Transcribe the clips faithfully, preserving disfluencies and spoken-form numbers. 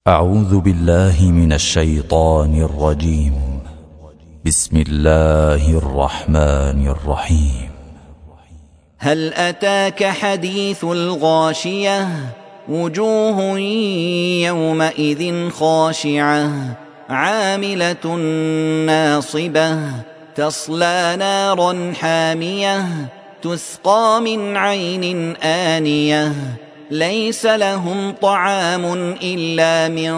أعوذ بالله من الشيطان الرجيم. بسم الله الرحمن الرحيم. هل أتاك حديث الغاشية؟ وجوه يومئذ خاشعة عاملة ناصبة تصلى نارا حامية تسقى من عين آنية ليس لهم طعام إلا من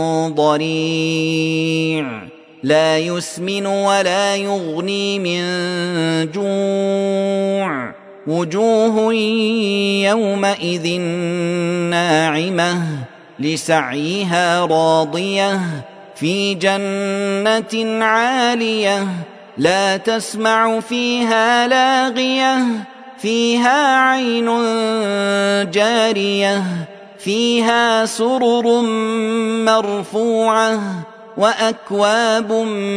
ضريع لا يسمن ولا يغني من جوع وجوه يومئذ ناعمة لسعيها راضية في جنة عالية لا تسمع فيها لاغية فيها عين جارية فيها سرر مرفوعة وأكواب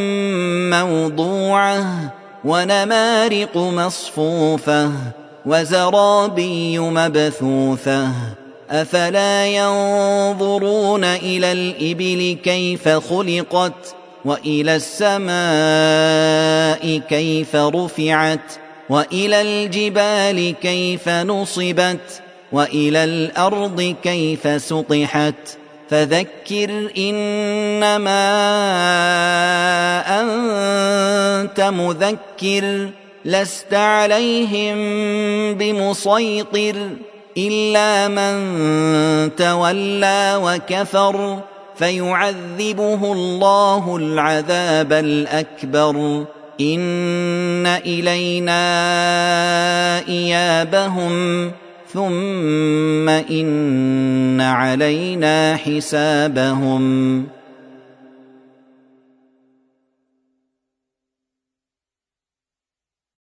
موضوعة ونمارق مصفوفة وزرابي مبثوثة أفلا ينظرون إلى الإبل كيف خلقت وإلى السماء كيف رفعت وإلى الجبال كيف نصبت وإلى الأرض كيف سطحت فذكر إنما أنت مذكر لست عليهم بمسيطر إلا من تولى وكفر فيعذبه الله العذاب الأكبر إن إلينا إيابهم ثم إن علينا حسابهم.